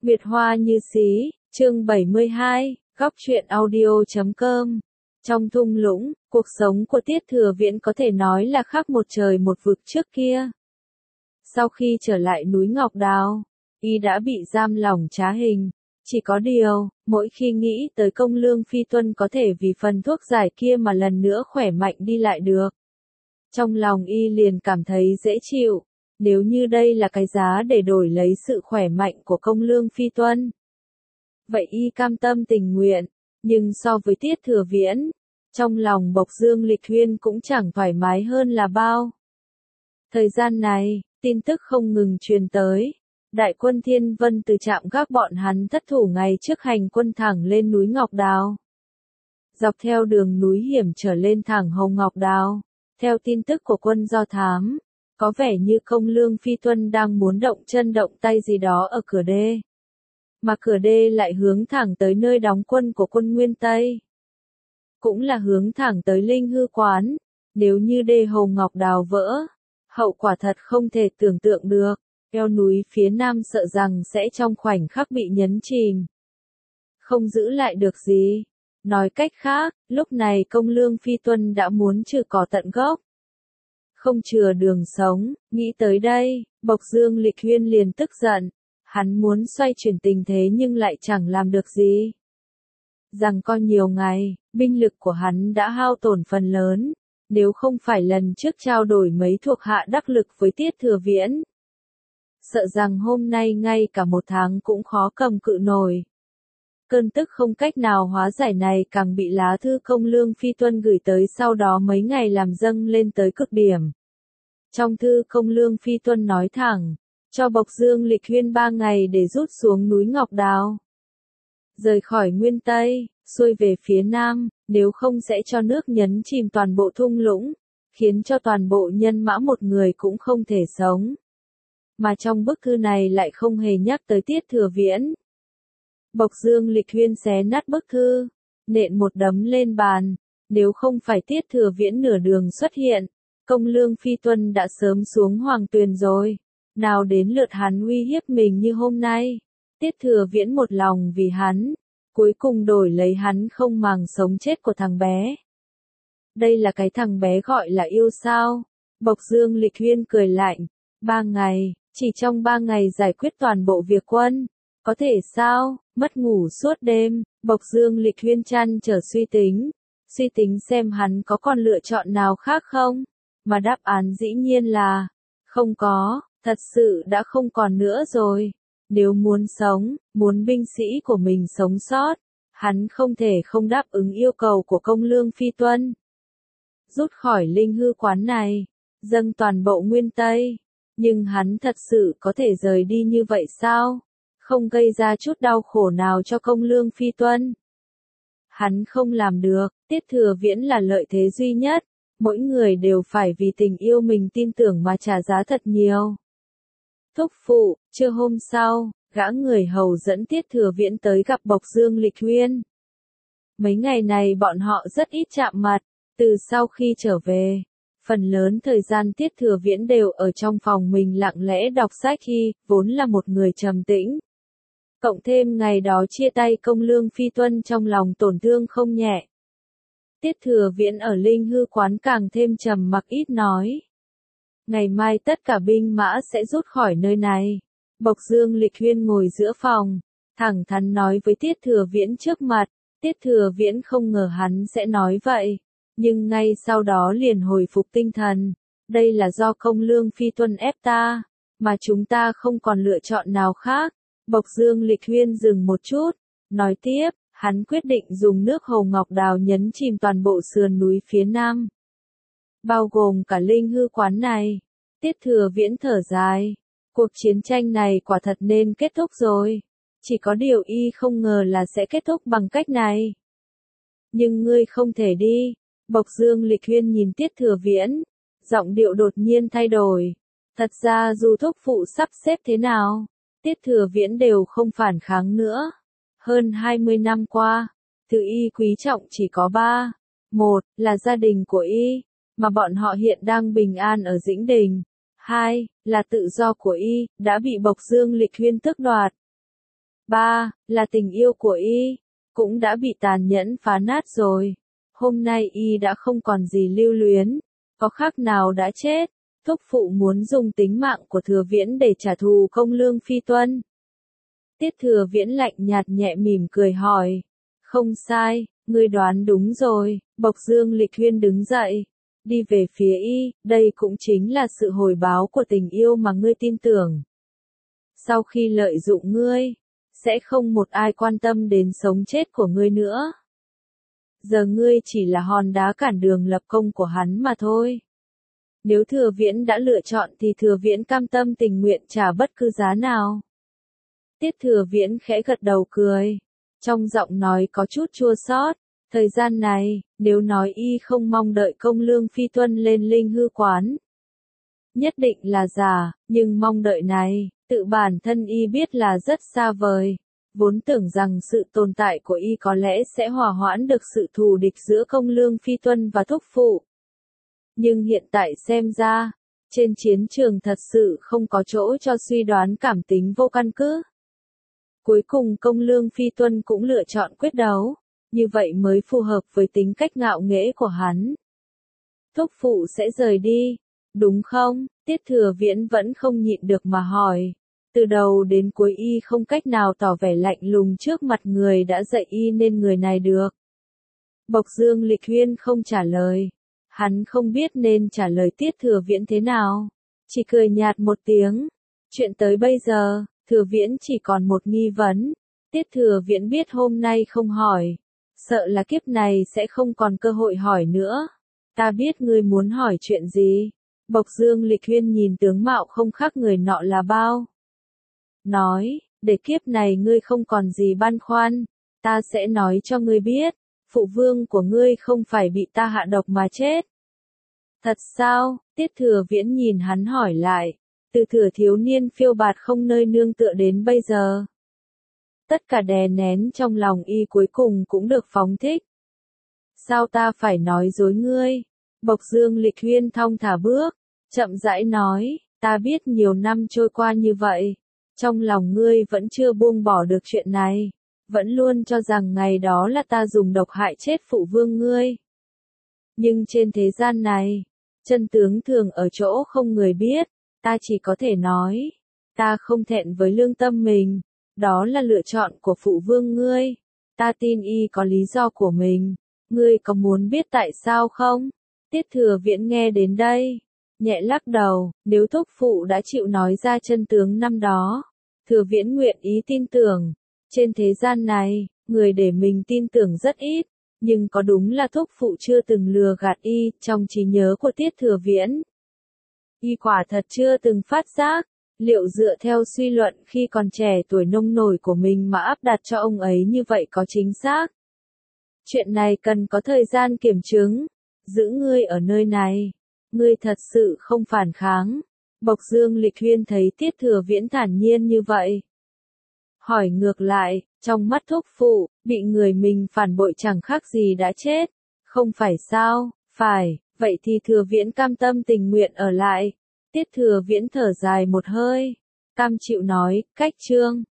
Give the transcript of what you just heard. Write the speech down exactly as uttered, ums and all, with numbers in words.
Nguyệt Hoa như xí, chương bảy mươi hai, góc truyện audio chấm com. Trong thung lũng, cuộc sống của Tiết Thừa Viễn có thể nói là khác một trời một vực trước kia. Sau khi trở lại núi Ngọc Đào, y đã bị giam lỏng trá hình. Chỉ có điều, mỗi khi nghĩ tới Công Lương Phi Tuân có thể vì phần thuốc giải kia mà lần nữa khỏe mạnh đi lại được. Trong lòng y liền cảm thấy dễ chịu, nếu như đây là cái giá để đổi lấy sự khỏe mạnh của Công Lương Phi Tuân. Vậy y cam tâm tình nguyện, nhưng so với Tiết Thừa Viễn, trong lòng Bộc Dương Lịch Huyên cũng chẳng thoải mái hơn là bao. Thời gian này, tin tức không ngừng truyền tới. Đại quân Thiên Vân từ trạm gác bọn hắn thất thủ ngày trước hành quân thẳng lên núi Ngọc Đào. Dọc theo đường núi hiểm trở lên thẳng Hồng Ngọc Đào, theo tin tức của quân do thám, có vẻ như Công Lương Phi Tuân đang muốn động chân động tay gì đó ở cửa đê. Mà cửa đê lại hướng thẳng tới nơi đóng quân của quân Nguyên Tây. Cũng là hướng thẳng tới Linh Hư Quán, nếu như đê Hồng Ngọc Đào vỡ, hậu quả thật không thể tưởng tượng được. Eo núi phía nam sợ rằng sẽ trong khoảnh khắc bị nhấn chìm. Không giữ lại được gì. Nói cách khác, lúc này Công Lương Phi Tuân đã muốn trừ cỏ tận gốc. Không chừa đường sống, nghĩ tới đây, Bộc Dương Lịch Huyên liền tức giận. Hắn muốn xoay chuyển tình thế nhưng lại chẳng làm được gì. Rằng có nhiều ngày, binh lực của hắn đã hao tổn phần lớn. Nếu không phải lần trước trao đổi mấy thuộc hạ đắc lực với Tiết Thừa Viễn, sợ rằng hôm nay ngay cả một tháng cũng khó cầm cự nổi. Cơn tức không cách nào hóa giải này càng bị lá thư Công Lương Phi Tuân gửi tới sau đó mấy ngày làm dâng lên tới cực điểm. Trong thư Công Lương Phi Tuân nói thẳng, cho Bộc Dương Lịch Huyên ba ngày để rút xuống núi Ngọc Đào. Rời khỏi Nguyên Tây, xuôi về phía Nam, nếu không sẽ cho nước nhấn chìm toàn bộ thung lũng, khiến cho toàn bộ nhân mã một người cũng không thể sống. Mà trong bức thư này lại không hề nhắc tới Tiết Thừa Viễn. Bộc Dương Lịch Huyên xé nát bức thư, nện một đấm lên bàn. Nếu không phải Tiết Thừa Viễn nửa đường xuất hiện, Công Lương Phi Tuân đã sớm xuống Hoàng Tuyền rồi. Nào đến lượt hắn uy hiếp mình như hôm nay. Tiết Thừa Viễn một lòng vì hắn, cuối cùng đổi lấy hắn không màng sống chết của thằng bé. Đây là cái thằng bé gọi là yêu sao? Bộc Dương Lịch Huyên cười lạnh. Ba ngày, chỉ trong ba ngày giải quyết toàn bộ việc quân. Có thể sao? Mất ngủ suốt đêm, Bộc Dương Lịch Huyên chăn trở suy tính. Suy tính xem hắn có còn lựa chọn nào khác không? Mà đáp án dĩ nhiên là, không có, thật sự đã không còn nữa rồi. Nếu muốn sống, muốn binh sĩ của mình sống sót, hắn không thể không đáp ứng yêu cầu của Công Lương Phi Tuân. Rút khỏi Linh Hư Quán này, dâng toàn bộ Nguyên Tây. Nhưng hắn thật sự có thể rời đi như vậy sao? Không gây ra chút đau khổ nào cho Công Lương Phi Tuân. Hắn không làm được, Tiết Thừa Viễn là lợi thế duy nhất. Mỗi người đều phải vì tình yêu mình tin tưởng mà trả giá thật nhiều. Thúc phụ, trưa hôm sau, gã người hầu dẫn Tiết Thừa Viễn tới gặp Bộc Dương Lịch Huyên. Mấy ngày này bọn họ rất ít chạm mặt, từ sau khi trở về. Phần lớn thời gian Tiết Thừa Viễn đều ở trong phòng mình lặng lẽ đọc sách khi, vốn là một người trầm tĩnh. Cộng thêm ngày đó chia tay Công Lương Phi Tuân trong lòng tổn thương không nhẹ. Tiết Thừa Viễn ở Linh Hư Quán càng thêm trầm mặc ít nói. Ngày mai tất cả binh mã sẽ rút khỏi nơi này. Bộc Dương Lịch Huyên ngồi giữa phòng, thẳng thắn nói với Tiết Thừa Viễn trước mặt. Tiết Thừa Viễn không ngờ hắn sẽ nói vậy. Nhưng ngay sau đó liền hồi phục tinh thần. Đây là do Công Lương Phi Tuân ép ta, mà chúng ta không còn lựa chọn nào khác. Bộc Dương Lịch Huyên dừng một chút, nói tiếp, hắn quyết định dùng nước Hồ Ngọc Đào nhấn chìm toàn bộ sườn núi phía nam. Bao gồm cả Linh Hư Quán này. Tiết Thừa Viễn thở dài. Cuộc chiến tranh này quả thật nên kết thúc rồi. Chỉ có điều y không ngờ là sẽ kết thúc bằng cách này. Nhưng ngươi không thể đi. Bộc Dương Lịch Huyên nhìn Tiết Thừa Viễn, giọng điệu đột nhiên thay đổi. Thật ra dù thúc phụ sắp xếp thế nào, Tiết Thừa Viễn đều không phản kháng nữa. Hơn hai mươi năm qua, thứ y quý trọng chỉ có ba. Một, là gia đình của y, mà bọn họ hiện đang bình an ở Dĩnh Đình. Hai, là tự do của y, đã bị Bộc Dương Lịch Huyên tước đoạt. Ba, là tình yêu của y, cũng đã bị tàn nhẫn phá nát rồi. Hôm nay y đã không còn gì lưu luyến, có khác nào đã chết. Thúc phụ muốn dùng tính mạng của Thừa Viễn để trả thù công lương phi tuân. Tiết Thừa Viễn lạnh nhạt nhẹ mỉm cười hỏi. Không sai, ngươi đoán đúng rồi. Bộc Dương Lịch Huyên đứng dậy, đi về phía y, đây cũng chính là sự hồi báo của tình yêu mà ngươi tin tưởng. Sau khi lợi dụng ngươi, sẽ không một ai quan tâm đến sống chết của ngươi nữa. Giờ ngươi chỉ là hòn đá cản đường lập công của hắn mà thôi. Nếu Thừa Viễn đã lựa chọn thì Thừa Viễn cam tâm tình nguyện trả bất cứ giá nào. Tiết Thừa Viễn khẽ gật đầu cười, trong giọng nói có chút chua xót. Thời gian này, nếu nói y không mong đợi công lương phi tuân lên linh hư quán, nhất định là giả, nhưng mong đợi này, tự bản thân y biết là rất xa vời. Vốn tưởng rằng sự tồn tại của y có lẽ sẽ hòa hoãn được sự thù địch giữa công lương phi tuân và thúc phụ. Nhưng hiện tại xem ra, trên chiến trường thật sự không có chỗ cho suy đoán cảm tính vô căn cứ. Cuối cùng công lương phi tuân cũng lựa chọn quyết đấu, như vậy mới phù hợp với tính cách ngạo nghễ của hắn. Thúc phụ sẽ rời đi, đúng không? Tiết Thừa Viễn vẫn không nhịn được mà hỏi. Từ đầu đến cuối y không cách nào tỏ vẻ lạnh lùng trước mặt người đã dạy y nên người này được. Bộc Dương Lịch Huyên không trả lời. Hắn không biết nên trả lời Tiết Thừa Viễn thế nào. Chỉ cười nhạt một tiếng. Chuyện tới bây giờ, Thừa Viễn chỉ còn một nghi vấn. Tiết Thừa Viễn biết hôm nay không hỏi, sợ là kiếp này sẽ không còn cơ hội hỏi nữa. Ta biết ngươi muốn hỏi chuyện gì. Bộc Dương Lịch Huyên nhìn tướng mạo không khác người nọ là bao. Nói, để kiếp này ngươi không còn gì băn khoăn, ta sẽ nói cho ngươi biết, phụ vương của ngươi không phải bị ta hạ độc mà chết. Thật sao? Tiết Thừa Viễn nhìn hắn hỏi lại, từ thừa thiếu niên phiêu bạt không nơi nương tựa đến bây giờ. Tất cả đè nén trong lòng y cuối cùng cũng được phóng thích. Sao ta phải nói dối ngươi? Bộc Dương Lịch Huyên thong thả bước, chậm rãi nói, ta biết nhiều năm trôi qua như vậy, trong lòng ngươi vẫn chưa buông bỏ được chuyện này, vẫn luôn cho rằng ngày đó là ta dùng độc hại chết phụ vương ngươi. Nhưng trên thế gian này, chân tướng thường ở chỗ không người biết, ta chỉ có thể nói, ta không thẹn với lương tâm mình, đó là lựa chọn của phụ vương ngươi, ta tin y có lý do của mình, ngươi có muốn biết tại sao không? Tiết Thừa Viễn nghe đến đây, nhẹ lắc đầu, nếu thúc phụ đã chịu nói ra chân tướng năm đó, Thừa Viễn nguyện ý tin tưởng. Trên thế gian này, người để mình tin tưởng rất ít, nhưng có đúng là thúc phụ chưa từng lừa gạt y, trong trí nhớ của Tiết Thừa Viễn. Y quả thật chưa từng phát giác, liệu dựa theo suy luận khi còn trẻ tuổi nông nổi của mình mà áp đặt cho ông ấy như vậy có chính xác? Chuyện này cần có thời gian kiểm chứng, giữ ngươi ở nơi này, ngươi thật sự không phản kháng. Bộc Dương Lịch Huyên thấy Tiết Thừa Viễn thản nhiên như vậy. Hỏi ngược lại, trong mắt thúc phụ, bị người mình phản bội chẳng khác gì đã chết, không phải sao? Phải, vậy thì Thừa Viễn cam tâm tình nguyện ở lại. Tiết Thừa Viễn thở dài một hơi, cam chịu nói, cách chương.